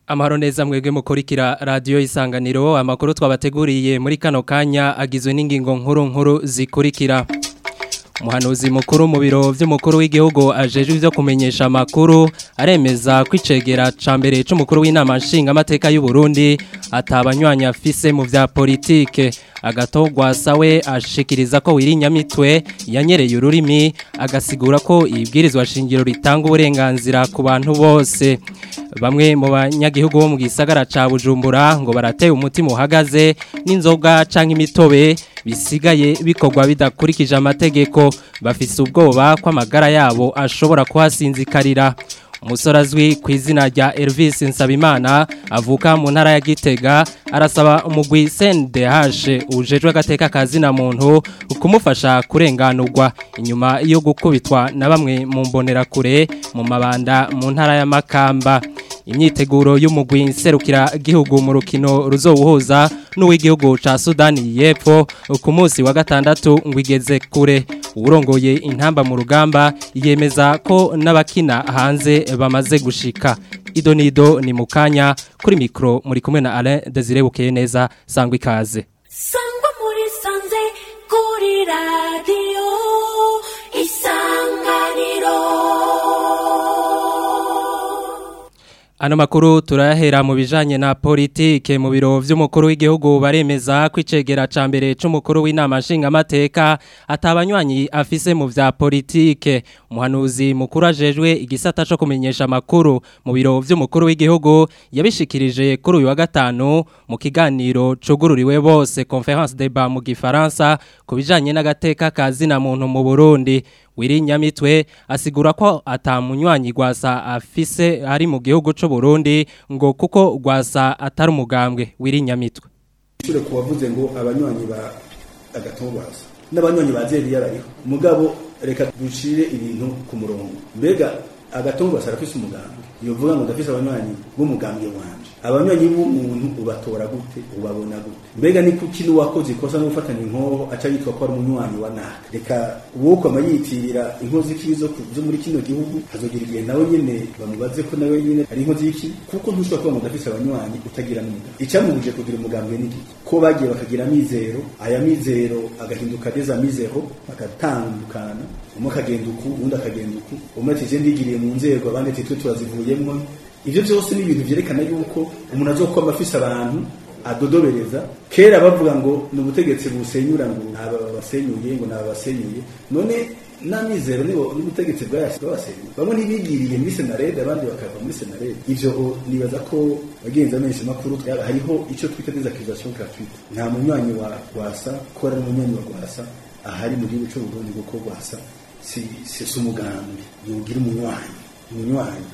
Amahoro neza mwebwe mukurikira radio Isanganiro amakuru twabateguriye muri kano kanya agizwe n'ingingo nkuru zikurikira. Umuhanuzi mukuru mu biro vy'umukuru w'igihugu ajejwe ivyo kumenyesha amakuru aremeza kwicegera cambere c'umukuru w'inama nshinga amateka y'u Burundi atabanywanyi afise mu vya politike. Agatogwa sawe ashikiriza ko Wirinyamitwe yanyereye ururimi agasigura ko ibwirizwa shingiro ritanga uburenganzira ku bantu bose. Bamwe mu banyagihugu bo mu gisagara ca Bujumbura ngo barateye umutima uhagaze n'inzoga canke imitobe bisigaye bikorwa bidakurikije amategeko, bafise ubwoba ko amagara yabo ashobora kuhasinzikarira. Umusore azwi ku izina rya Elvis Nsabimana avuka mu ntara ya Gitega arasaba umugwi CNDH ujejwe agateka kazina muntu kumufasha kurenganurwa inyuma yo gukubitwa na bamwe mu mbonerakure mu mabanda mu ntara ya Makamba. Imyiteguro y'umugwi nserukira gihugu mu rukino ruzowuhuza n'uw'igihugu ca Sudani y'Epfo ku munsi wa gatandatu ngwigeze kure. Urongoye intamba mu rugamba yemeza ko n'abakina hanze bamaze gushika. Idonido ni mukanya kuri mikro muri kumwe na Alain Desire Bukeye neza sangwa ikaze. Sangwa muri sanze kuri radio Isanganiro. Ano makuru turahera mu bijanye na politike mu biro vy'umukuru w'igihugu baremeza kwicegera cambere c'umukuru w'inama nshinga amateka atabanywanyi afise mu vya politike. Umuhanuzi mukuru ajejwe igisata co kumenyesha amakuru mu biro vy'umukuru w'igihugu yabishikirije kuri uyu wa gatanu mu kiganiro cugururiwe bose conference débat mu gifaransa kubijanye n'agateka kazina muntu mu Burundi. Wirinyamitwe asigura ko atamunywanyi gwasa afise ari mu gihugu cyo Burundi ngo kuko gwasa atari umugambwe. Wirinyamitwe cyo kubavuze ngo abanywanyi ba agatongwasa n'abanywanyi bazeri yarariho mugabo reka dushire ibintu ku murongo. Mbega agatongwasa arafise umugambwe yovuga ngo ndafise abanywanyi b'umugambwe wanje. Abanywanyi b'umuntu ubatora gute ubabona gute? Mbega ni kukinu wakoze ikosa no gufatanya inkoho aca yitwa ko ari umunywanyi wa naka. Reka uwuko amayitirira inkozi kizo zo muri kino gihugu hazogira igihe nawe nyene bamubaze ko nawe nyene ari inkozi y'iki kuko ntushobora kuba mudafise abanywanyi utagira n'umugambwe. Icamubuje kugira umugambwe niki ko bagiye bakagira mizero aya mizero agahinduka deza mizero bagatandukana umwe akagenda uku undi akagenda uku umwe ati ndigiriye mu nzego abandi ati turazivuyemwo. Ivyo byose ni ibintu byerekana yuko umuntu azokwa amafisa abantu adodobereza kera bavuga ngo n'ubutegetsi busenyura ngo abasenyuye ngo nabasenyuye none namizero nibo n'ubutegetsi bwabasenyuye bamwe ntibigiriye muri senarede abandi bakava muri senarede. Ivyo nibaza ko bagenza menshi makuru hariho ico twita désactivation gratuite. Nta munywanyi wa gwasa ko ari umunywanyi wa gwasa ahari mu gihugu cyo Burundi kuko gwasa si umugambi yugira umunywanyi.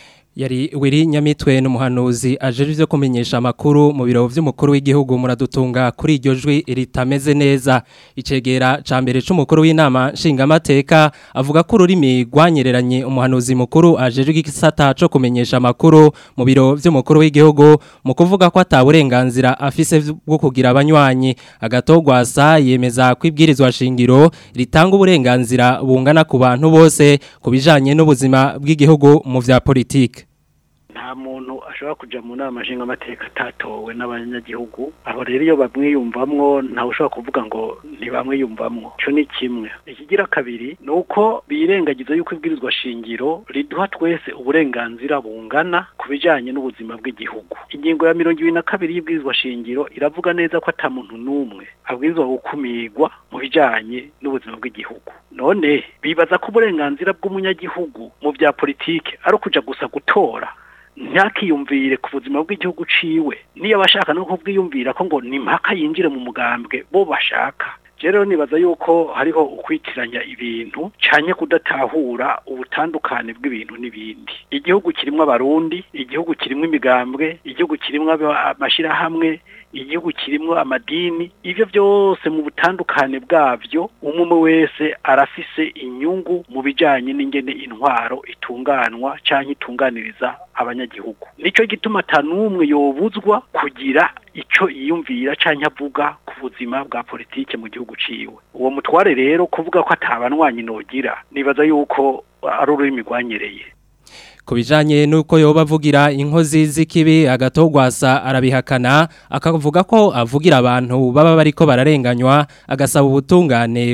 Yari Wirinyamitwe n'umuhanuzi ajejwe ivyo kumenyesha amakuru mu biro vy'umukuru w'igihugu muradutunga kuri iryo jwi ritameze neza. Icegera cambere c'umukuru w'inama nshinga amateka avuga ko ururimi rwanyereranye umuhanuzi mukuru ajejwe igisata co kumenyesha amakuru mu biro vy'umukuru w'igihugu mu kuvuga ko ataburenganzira afise bwo kugira abanywanyi. Agatogwasa yemeza kwibwirizwa shingiro ritanga uburenganzira bungana ku bantu bose kubijanye n'ubuzima bw'igihugu mu vya politike. Nta muntu ashobora kuja mu nama nshinga amateka atatowe n'abanyagihugu. Aho rero iyo bamwiyumvamwo ntawe ushobora kuvuga ngo ntibamwiyumvamwo. Ico ni kimwe. Ikigira kabiri nuko birengagiza yuko ibwirizwa shingiro riduha twese uburenganzira bungana kubijanye n'ubuzima bw'igihugu. Ingingo ya 22 y'ibwirizwa shingiro iravuga neza ko ata muntu numwe abwirizwa gukumirwa mu bijanye n'ubuzima bw'igihugu. None bibaza ko uburenganzira bw'umunyagihugu mu vya politike ari kuja gusa gutora ntakiyumvire ku buzima bw'igihugu ciwe niyo bashaka no kubwiyumvira ko ngo ni mpaka yinjire mu mugambwe bo bashaka. Rero nibaza yuko hariho ukwitiranya ibintu canye kudatahura ubutandukane bw'ibintu n'ibindi. Igihugu kirimwe abarundi, igihugu kirimwe imigambwe, igihugu kirimwe amashirahamwe, igihugu kirimwe amadini. Ivyo byose mu butandukane bwavyo umwe wese arafise inyungu mu bijanye n'ingene intwaro itunganwa canke itunganiriza abanyagihugu. Nico gituma tanumwe yobuzwa kugira ico yiyumvira canke avuga ku buzima bwa politike mu gihugu ciwe. Uwo mutware rero kuvuga ko atabanwanyi nogira nibaza yuko ari ururimi rwanyereye. kubijanye nuko yoba avugira inkozi z'ikibi agatogwasa arabihakana akavuga ko avugira abantu baba bariko bararenganywa agasaba ubutungane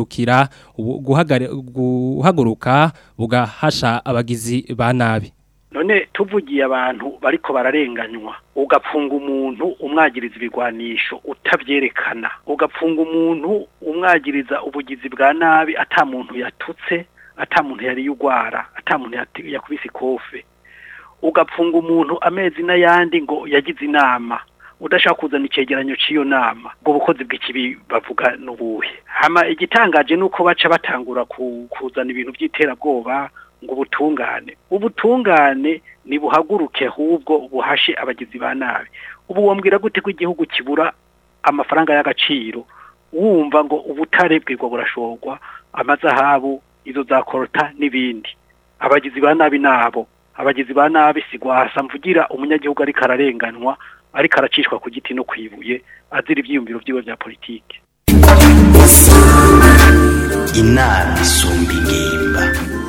guhaguruka bugahasha abagizi ba nabi. None tuvugiye abantu bariko bararenganywa ugapfunga umuntu umwagiriza ibigwanisho utabyerekana ugapfunga umuntu umwagiriza ubugizi bwa nabi ata muntu yatutse ata muntu yari yugwara ata muntu yakubise ikofe ugapfunga umuntu amezi n'ayandi ngo yagize inama udashaka kuzana icegeranyo ciyo nama ngo bukozi bw'ikibi bavuga nubuhe hama igitangaje nuko baca batangura kuzana ibintu by'iterabwoba ngo ubutungane ni buhaguruke ahubwo buhashe abagizi ba nabi ubu wombwira gute ko igihugu kibura amafaranga y'agaciro wumva ngo ubutare bwirwa burashorwa amazahabu izo za korota n'ibindi abagizi ba nabi nabo abagizi ba nabi sigwasa mvugira umunyagihugu ari kararenganwa ari karacishwa ku giti no kwibuye azira ivyiyumviro vyiwe vya politike. Inama isumba ingimba.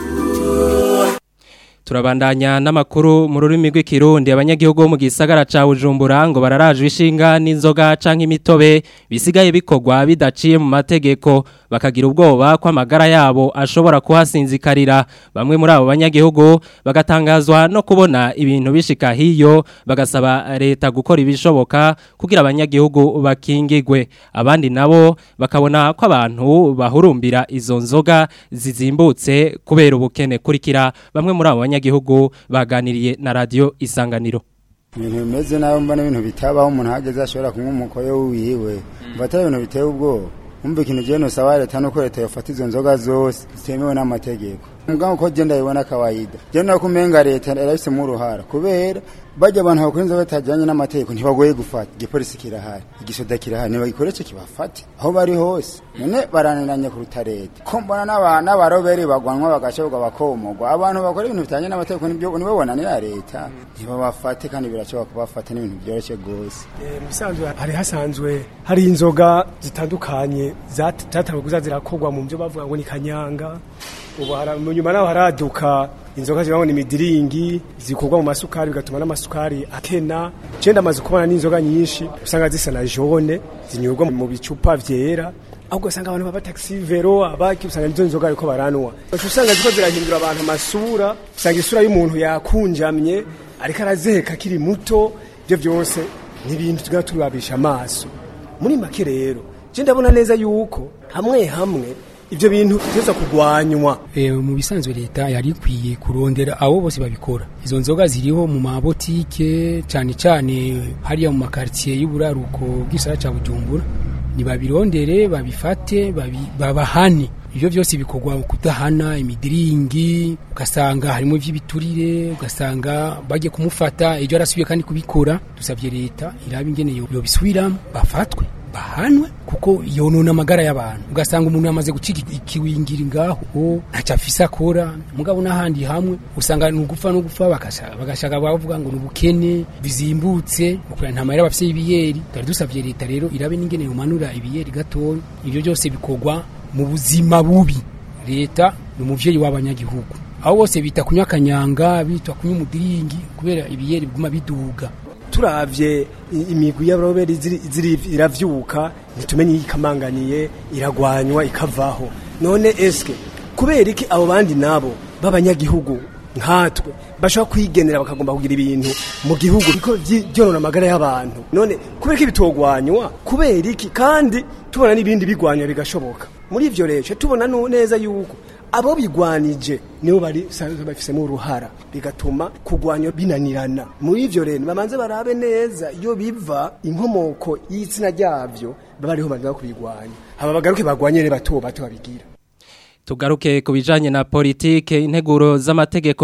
Turabandanya n'amakuru mu rurimi rw'ikirundi abanyagihugu mu gisagara ca Bujumbura ngo bararajwe ishinga n'inzoga canke imitobe bisigaye bikogwa bidaciye mu mategeko bakagira ubwoba ko amagara yabo ashobora kuhasinzikarira bamwe muri abo banyagihugu bagatangazwa no kubona ibintu bishika hiyo bagasaba leta gukora ibishoboka kugira abanyagihugu bakingigwe abandi nabo bakabona ko abantu bahurumbira izo nzoga zizimbutse kubera ubukene kurikira bamwe muri abo banyagihugu baganiriye na radio Isanganiro. Ibintu bimeze naho mbona ibintu bitabaho umuntu hageze ashobora kunywa umukoyo wiwe mfata ibintu biteye ubwo umva ikintu je no sawa leta no ko leta yofata izo nzoga zose zitemewe n'amategeko mugabo ko je ndabibona kawaida je no kumenga leta yarafise mu ruhara kubera bajya abantu bakora inzoga tajanye n'amategeko ntibagoye gufata igipolisi kirahari igisoda kirahari nibagikorece kibafate aho bari hose none baraniranye ku rutarete ko mbona n'abana baroberi bagwanwa bagashoboka bakomogwa abantu bakora ibintu bitanye n'amategeko nibyo nibabona ni leta ntibabafate kandi biracyoba kubafata n'ibintu byoroshye gose musanzwe hari hasanzwe hari inzoga zitandukanye zatanzwe kuzazirakogwa mu byo bavuga ngo ni kanyanga ubu nyuma naho haraduka inzoga zibaho ni midiringi zikorwa mu masukari bigatuma n'amasukari akena cenda amaze kubona n'inzoga nyinshi usanga zisa na jaune zinyurwa mu bicupa vyera ahubwo usanga abantu baba taxi vero abaki usanga izo nzoga ariko baranwa usanga ziko zirahindura abantu amasura usanga isura y'umuntu yakunjamye ariko arazeka kiri muto byo byose n'ibintu tugira turabisha amaso muri make rero je ndabona neza yuko hamwe ivyo bintu biteza kugwanywa mu bisanzwe leta yari ikwiye kurondera abo bose babikora izo nzoga ziriho mu mabotike cyane hariya mu makartier y'uburaruko bw'isara ca Bujumbura ni babirondere babifate babahane ivyo byose bikogwa kudahana imidiringi ugasanga harimo vy'ibiturire ugasanga bagiye kumufata ejo arasubiye kandi kubikora dusabye leta iraba ingene yo bisubiramo bafatwe bahanwe kuko yonona amagara y'abantu ugasanga umuntu yamaze gucika ikiwingira ngaho ntaca afisa akora mugabo n'ahandi hamwe usanga nugufa bagashaka bavuga ngo nubukene bizimbutse ukura nta mahera bafise ibiyeri tari dusavye leta rero irabe n'ingene yomanura ibiyeri gatoya ivyo byose bikogwa mu buzima bubi leta n'umuvyeyi w'abanyagihugu aho bose bita kunywa kanyanga bitwa kunywa umudiringi kubera ibiyeri biguma biduga turavye imigwi y'abaroberi ziri iravyuka nitumenye ikamanganiye iragwanywa ikavaho none eske kubera iki abo bandi nabo b'abanyagihugu nkatwe bashaka kwigenera bakagomba kugira ibintu mu gihugu biko byonona amagara y'abantu none kubera iki bitogwanywa kubera iki kandi tubona n'ibindi bigwanywa bigashoboka muri ivyo rero tubona neza yuko abo bigwanije nibo bari bafise mu ruhara bigatuma kugwanya binanirana muri ivyo rero bamanze barabe neza iyo biva inkomoko y'itsina ryavyo bariho baza kubigwanya aba bagaruke bagwanye bato babigira. Tugaruke kubijanye na politike integuro z'amategeko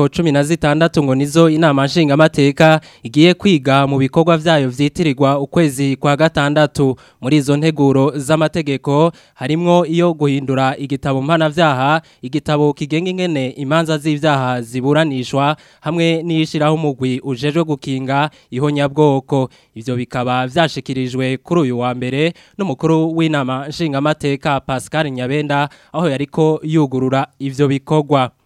16 ngo nizo inama nshinga amateka igiye kwiga mu bikorwa vyayo vyitirirwa ukwezi kwa gatandatu muri izo nteguro z'amategeko harimwo iyo guhindura igitabo mpanavyaha igitabo kigenga ingene imanza z'ivyaha ziburanishwa hamwe n'ishiraho umugwi ujejwe gukinga ihonyabwoko ivyo bikaba vyashikirijwe kuri uyu wa mbere n'umukuru w'inama nshinga amateka Pascal Nyabenda aho yariko yugurura ivyo bikorwa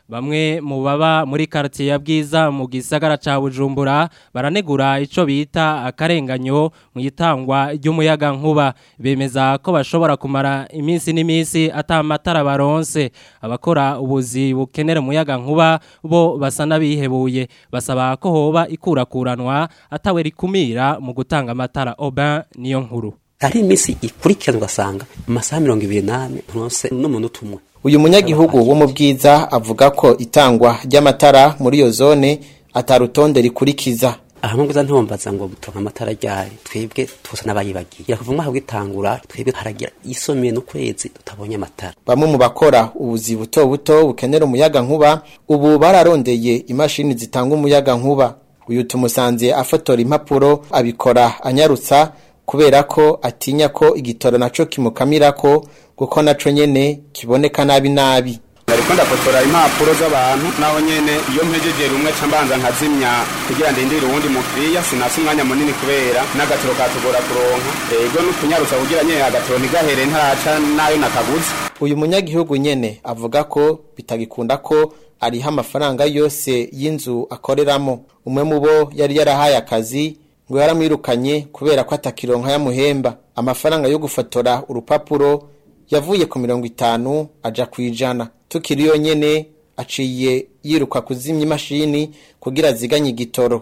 Bamwe mu baba muri quartier ya Bwiza mu gisagara ca Bujumbura baranegura ico bita akarenganyo mu itangwa ry'umuyaga nkuba bemeza ko bashobora kumara iminsi n'iminsi atamatara baronse abakora ubuzi bukenera umuyaga nkuba bo basa nabihebuye basaba ko hoba ikurakuranwa atawe rikumira mu gutanga amatara Oban niyo nkuru hari iminsi ikurikirana ugasanga mu masaha 28 ntonse n'umuntu umwe. Uyu munyagihugu wo mu Bwiza avuga ko itangwa ry'amatara muri iyo zone atarutonde rikurikiza. Ahamwe ntombaza ngo butonka amatara ryari twebwe twose nabayibagiye. Yakuva mwaho gitangura twebwe haragira isomeye no kwezi tutabonye amatara. Bamwe mu bakora ubuzi buto buto bukenera umuyaga nkuba ubu bararondeye imashini zitanga umuyaga nkuba. Uyu tumusanze afotora impapuro abikora anyarutsa kubera ko atinya ko igitoro naco kimukamirako kuko naco nyene kiboneka nabi. Nariko ndafotora impapuro z'abantu naho nyene iyo mpejeje rumwe cambanza nkazimya kugira ndindire uwundi mukiriya sinasi umwanya munini kubera n'agatoro katugora kuronka ego n'ukunyarutsa kugira nyene agatoro ntigahere ntaca nayo nakaguze. Uyu munyagihugu nyene avuga ko bitagikunda ko ariha amafaranga yose y'inzu akoreramo. Umwe mu bo yari yarahaye akazi ngo yaramwirukanye kubera ko atakironka yamuhemba. Amafaranga yo gufotora urupapuro yavuye ku 50 aja ku 100. Tukiri yo nyene aciye yiruka kuzimya imashini kugira ziganye igitoro.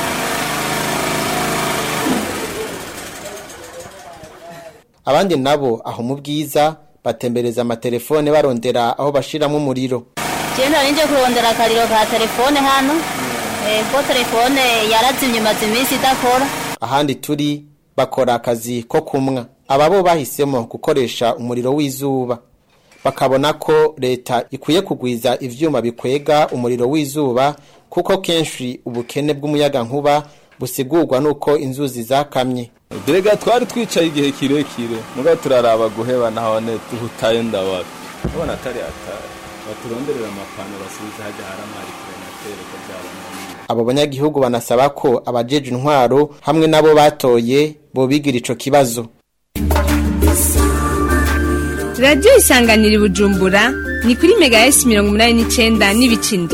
Abandi nabo aho mu Bwiza batembereza amatelefone barondera aho bashiramo umuriro. Cyenda nje kurondera akariro ka telefone hano. Ko telefone yarazimye maze iminsi idakora. Ahandi turi bakora akazi ko kumwa. Ababo bahisemo gukoresha umuriro w'izuba. Bakabona ko leta ikwiye kugwiza ivyuma bikwega umuriro w'izuba kuko kenshi ubukene bw'umuyaga nkuba busigurwa nuko inzuzi zakamye. Derega twari twicaye igihe kirekire muga turaraba guheba nahone tuhutaye ndawapi. Ubona atari atari. Baturonderera amapano basubiza haje haramari kurenatera ko byabona. Abo banyagihugu banasaba ko abajeje intwaro hamwe nabo batoye bo bigira ico kibazo. Radio Isanganiro Bujumbura ni kuri megahertz 89 n'ibicindi.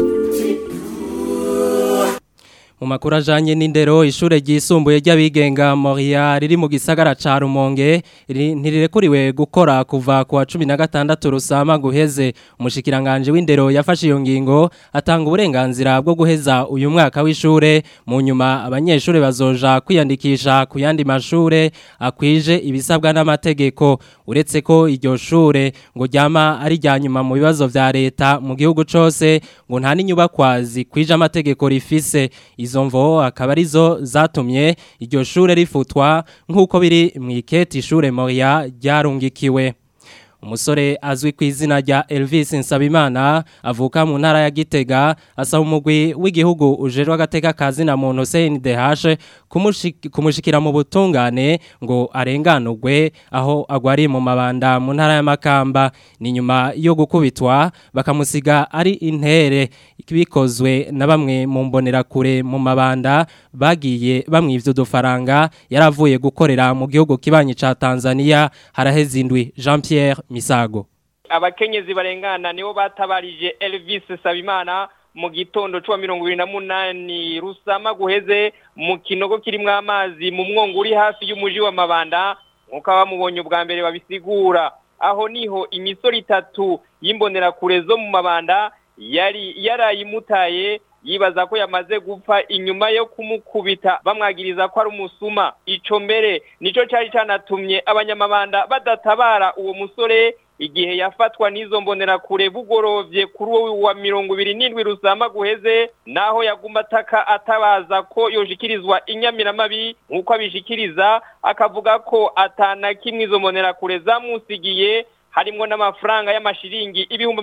Mu makuru ajanye n'indero ishure ryisumbuye ry'abigenga Moria riri mu gisagara ca Rumonge ntirirekuriwe gukora kuva ku wa 16 rusama guheze. Umushikiranganje w'indero yafashe iyo ngingo atanga uburenganzira bwo guheza uyu mwaka w'ishure mu nyuma abanyeshure bazoja kwiyandikisha ku yandi mashure akwije ibisabwa n'amategeko. Uretse ko iryo shure ngo ryama ari ryanyuma mu bibazo vya leta mu gihugu cose ngo nta n'inyubakwazi kwije amategeko rifise. Izo mvo akaba arizo zatumye iryo shure rifutwa nk'uko biri mu iketi ishure Moria ryarungikiwe. Umusore azwi ku izina rya Elvis Nsabimana avuka mu ntara ya Gitega asaba umugwi w'igihugu ujerwa agateka kazi na muntu CNDH kumushikira mu butungane ngo arenganurwe aho agwari mu mabanda mu ntara ya Makamba. Ni nyuma yo gukubitwa bakamusiga ari intere bikozwe na bamwe mu mbonerakure mu mabanda bagiye bamwivye udufaranga yaravuye gukorera mu gihugu kibanyi ca Tanzania haraheze indwi. Jean-Pierre Misago. Abakenyezi barengana nibo batabarije Elvis Sabimana mu gitondo cyo 28 rusama guheze mu kinogo kirimwe amazi mu mwongo uri hafi y'umuji wa Mabanda nkuko bamubonye ubwa mbere babisigura. Aho niho imisoro 3 yimbonera kure zo mu Mabanda yarayimutaye yibaza ko yamaze gupfa inyuma yo kumukubita bamwagiriza ko ari umusuma. Ico mbere nico cyari canatumye abanyamabanda badatabara uwo musore igihe yafatwa n'izo mbonera kure bugorovye kuri uwo wa 27 rusama guheze naho yaguma ataka atabaza ko yoshikirizwa inyamiramabi nkuko abishikiriza akavuga ko atana kimwe izo mbonera kure zamusigiye harimo n'amafaranga y'amashiringi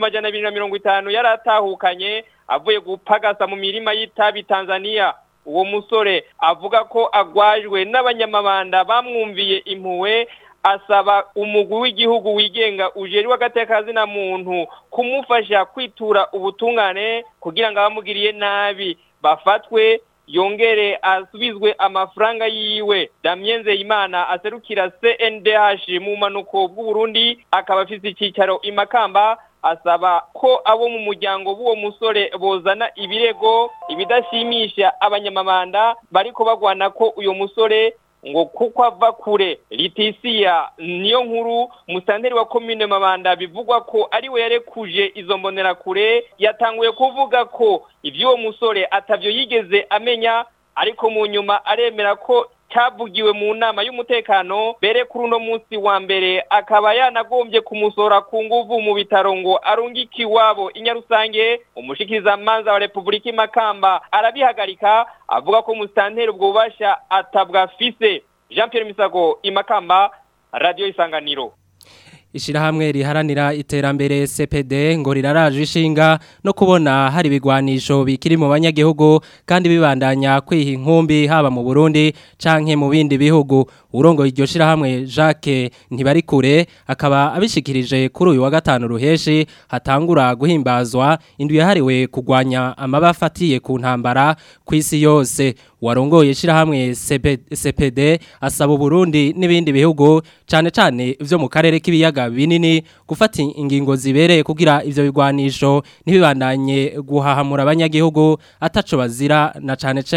250 yaratahukanye avuye gupagasa mu mirima y'itabi Tanzania. Uwo musore avuga ko agwajwe n'abanyamabanda bamwumviye impuwe asaba umugwi w'igihugu wigenga ujerwa agatekazi na muntu kumufasha kwitura ubutungane kugira ngo abamugiriye nabi bafatwe yongere asubizwe amafaranga yiwe. Damien Nzeyimana aserukira CNDH mu manuko bw'u Burundi akaba afise icicaro imakamba asaba ko abo mu muryango b'uwo musore bozana ibirego ibidashimisha abanyamabanda bariko bagwana ko uyo musore ngo kuko ava kure. Litisia niyo nkuru musanteri wa commune Mabanda bivugwa ko ari we yarekuje izo mbonera kure yatanguye kuvuga ko ivyo musore atavyo yigeze amenya ariko mu nyuma aremera ko cyavugiwe mu nama y'umutekano bere kuri uno munsi wa mbere akaba yanagombye kumusora ku nguvu mu bitaro ngo arungiki wabo inyarusange. Umushikiriza manza wa Republika Imakamba arabihagarika avuga ko musanteri ubwo bubasha atabwafise. Jean Pierre Misago, Imakamba, Radio Isanganiro. Ishirahamwe riharanira iterambere CPD ngo riraraje ishinga no kubona hari bigwanisho bikiri mu banyagihugu kandi bibandanya kwiha inkumbi haba mu Burundi canke mu bindi bihugu. Urongo iryo shirahamwe Jacques Ntibarikure akaba abishikirije kuri uyu wa gatanu ruheshi hatangura guhimbazwa indwi yahariwe kugwanya amabafatiye ku ntambara kw'isi yose. Warongoye shirahamwe CPD asaba Burundi n'ibindi bihugu cane cane ivyo mu karere k'ibiyaga binini gufata ingingo zibereye kugira ivyo bigwanisho ntibibandanye guhahamura abanyagihugu ataco bazira na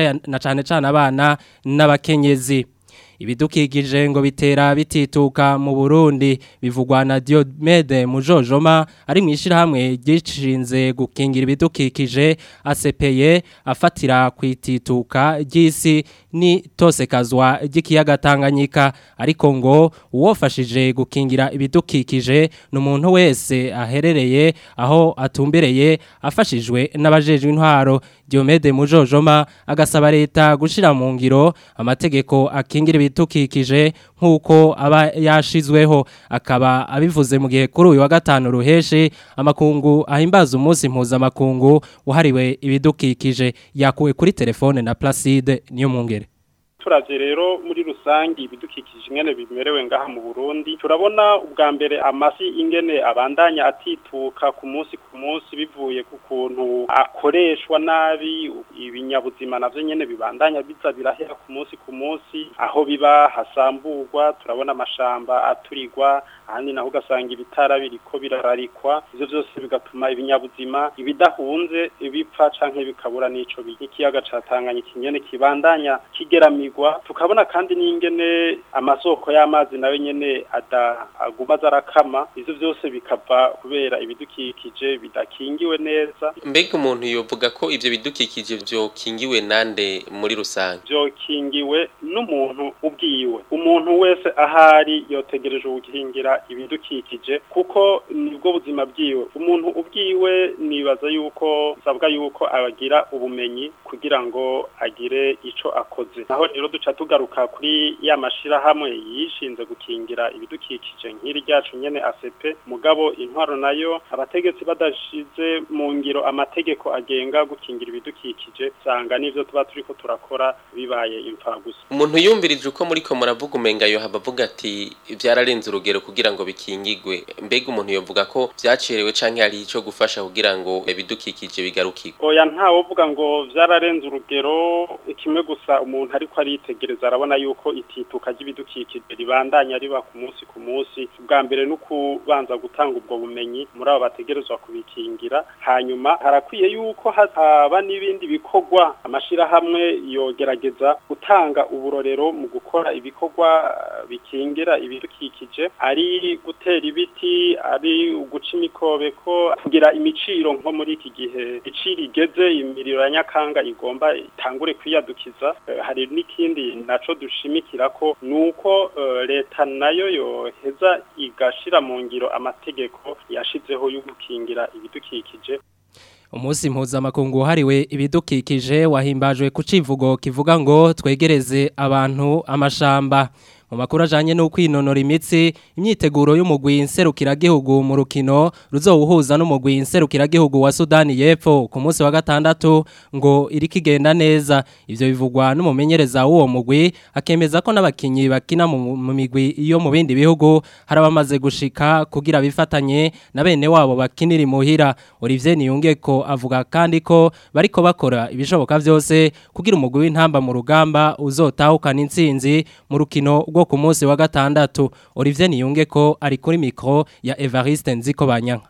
cane abana n'abakenyezi. Ibidukikije ngo bitera bitituka mu Burundi bivugwa na Diomede Mujojoma ari mwishirahamwe gishinze gukingira ibidukikije ACPE afatira kwitituka ry'isi ni tosekazwa ry'ikiyaga Tanganyika ariko ngo uwofashije gukingira ibidukikije n'umuntu wese aherereye aho atumbereye afashijwe n'abajejwe intwaro. Diomede Mujojoma agasaba leta gushira mu ngiro amategeko akingira ibitukikije nkuko aba yashizweho. Akaba abivuze mu gihe kuri uyu wa gatanu ruheshi amakungu ahimbaza umunsi mpuzamakungu wahariwe ibidukikije. Yakuwe kuri telefone na Placide niyo mungere. Turavye rero muri rusangi ibidukikije ingene bimerewe ngaha mu Burundi turabona ubwa mbere amasi ingene abandanya atituka ku munsi bivuye ku kuntu akoreshwa nabi ibinyabuzima navyo nyene bibandanya biza birahera ku munsi aho biba hasamburwa turabona amashamba aturirwa ahandi naho ugasanga ibitara biriko birararikwa ivyo vyose bigatuma ibinyabuzima ibidahunze bipfa canke bikabura nico ikiyaga ca Tanganyika nyene kibandanya kigeramigwa. Tukabona kandi n'ingene amasoko y'amazi nawe nyene aguma zarakama ivyo vyose bikava kubera ibidukikije bidakingiwe neza. Mbega umuntu yovuga ko ivyo bidukikije vyo kingiwe nande muri rusange? Vyo kingiwe n'umuntu ubwiwe. Umuntu wese ahari yotegereje gukingira ibidukikije kuko nibwo buzima bwiwe. Umuntu ubwiwe nibaza yuko sabwa yuko abagira ubumenyi kugira ngo agire ico akoze. Naho rero duca tugaruka kuri ya mashirahamwe yishinze gukingira ibidukikije nk'iri ryacu nyene ACP mugabo intwaro nayo abategetsi badashize mu ngiro amategeko agenga gukingira ibidukikije sanga nivyo tuba turiko turakora bibaye impfagusa. Umuntu yumvirije uko muriko muravuga umenga yo habavuga ati vyararenze urugero kugira ngo bikingigwe. Mbega umuntu yovuga ko vyacerewe canke ari ico gufasha kugira ngo ibidukikije bigarukirwe? Oya ntawo vuga ngo vyararenze urugero kimwe gusa umuntu ariko aritegereza arabona yuko itituka ry'ibidukikije ribandanya riba ku munsi bwa mbere no kubanza gutanga ubwo bumenyi muri abo bategerezwa kubikingira hanyuma harakwiye yuko haba n'ibindi bikorwa amashirahamwe yogerageza gutanga uburorero mu gukora ibikorwa bikingira ibidukikije ari gutera ibiti ari uguca imikobeko kugira imiciro nko muri iki gihe iciri igeze imiriro ya Nyakanga igomba itangure kwiyadukiza. Hari n'ikindi naco dushimikira ko nuko leta nayo yoheza igashira mu ngiro amategeko yashizeho yo gukingira ibidukikije. Umunsi mpuzamakungu hariwe ibidukikije wahimbajwe ku civugo kivuga ngo twegereze abantu amashamba. Mu makuru ajanye no kwinonora imitsi imyiteguro y'umugwi nserukiragihugu mu rukino ruzowuhuza n'umugwi nserukiragihugu wa Sudani y'Epfo ku munsi wa gatandatu ngo iri kigenda neza. Ivyo bivugwa n'umumenyereza w'uwo mugwi akemeza ko n'abakinyi bakina mu migwi iyo mu bindi bihugu harabamaze gushika kugira bifatanye na bene wabo bakinira imuhira. Olivier Niyungeko avuga kandi ko bariko bakora ibishoboka vyose kugira umugwi w'intamba mu rugamba uzotahukana intsinzi mu rukino rwo ku munsi wa gatandatu. Olivier Niyungeko ari kuri mikro ya Evariste Nzikobanyanka.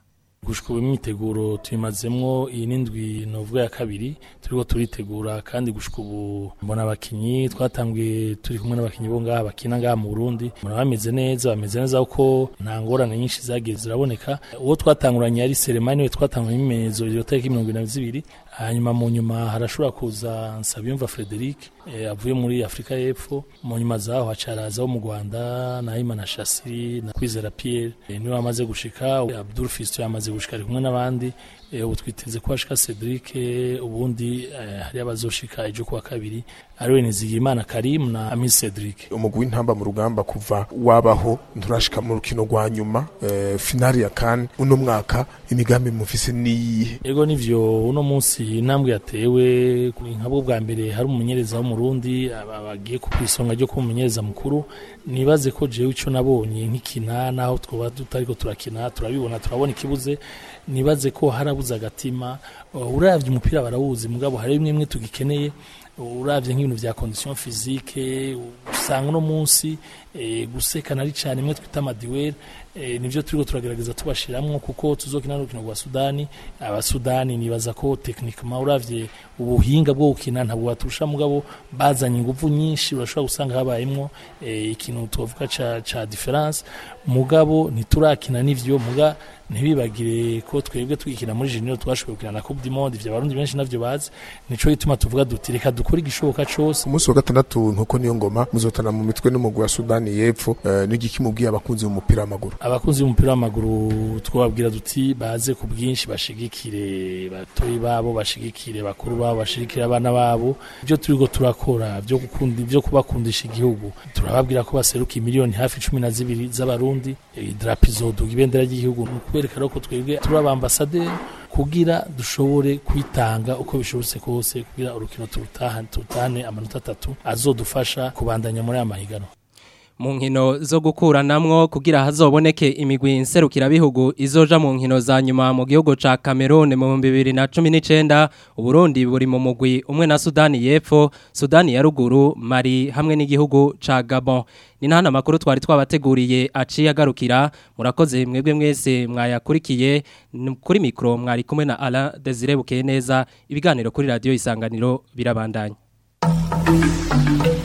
gushika imyiteguro tuyimazemwo iyi n'indwi novuga ya kabiri turiko turitegura kandi gushika ubu mbona abakinyi twatanguye turi kumwe n'abakinyi bo ngaha bakina ngaha mu Burundi mbona bameze neza uko nta ngorane nyinshi zagiye ziraboneka uwo twatanguranye ari Selemani we twatanguranye imenyerzo iyo tariki 22 hanyuma mu nyuma harashobora kuza Nsabiyumva Frederic avuye muri Afrika y'Epfo mu nyuma zaho hacaraza wo mu Rwanda na Imana Shasiri na Kwizera Pierre niwe amaze gushika Abdul Fisto yamaze gushika ari kumwe n'abandi ubu twiteze ko ashika Cedric ubundi hari abazoshika ejo kuwa kabiri ariwe Nizigimana Karim na Amis Cedric umugwi w'intamba mu rugamba kuva wabaho nturashika mu rukino rwa nyuma finali ya CAN uno mwaka imigambi mufise ni ego nivyo uno munsi intambwe yatewe nkabwo bwa mbere hari umumenyereza wo mu Burundi abagiye ku isonga ryo kumumenyereza mukuru nibaze ko jewe ico nabonye nk'ikina naho twoba tutariko turakina turabibona turabona ikibuze nibaze ko harabuza agatima uravye umupira barawuzi mugabo hari bimwe tugikeneye uravye nk'ibintu vya condition physique usanga no munsi gusekana ari cyane imwe twita madiwere nivyo turiko turagerageza tubashiramwo kuko tuzokina n'urukino rwa Sudani abasudani nibaza ko techniquement uravye ubuhinga bwo gukina ntabwo baturusha mugabo bazanye ingufu nyinshi urashobora gusanga habayemwo ikintu tuvuga ca difference mugabo ntiturakina nivyo muga ntibibagire ko twebwe twikina muri junior twashoboye gukina na Coupe du Monde ivyo abarundi benshi navyo bazi nico gituma tuvuga duti reka dukora igishoboka cose umunsi wa gatandatu nkoko niyo ngoma muzotana mu mitwe n'umugwi wa Sudani y'Epfo n'igiki mubwiye abakunzi b'umupira w'amaguru abakunzi b'umupira w'amaguru twababwira duti baze ku bwinshi bashigikire batoyi babo bashigikire bakuru babo bashigikire abana babo ibyo turiko turakora byo gukunda ibyo kubakundisha igihugu turababwira ko baseruka miliyoni hafi 12 z'abarundi drapo izoduga ibendera ry'igihugu kwerekana ko twebwe turi abambasaderi kugira dushobore kwitanga uko bishobotse kose kugira urukino turutahane amanota 3 azodufasha kubandanya muri amahigano mu nkino zo gukuranamwo kugira hazoboneke imigwi nserukira bihugu izoja mu nkino za nyuma mu gihugu ca Cameroon mu 2019 Uburundi buri mu mugwi umwe na Sudani y'Epfo Sudani ya ruguru Mali hamwe n'igihugu ca Gabon ni nahana makuru twari twabateguriye aciye agarukira murakoze mwebwe mwese mwayakurikiye kuri mikro mwari kumwe na Alain Desire Bukeneza ibiganiro kuri radio Isanganiro birabandanya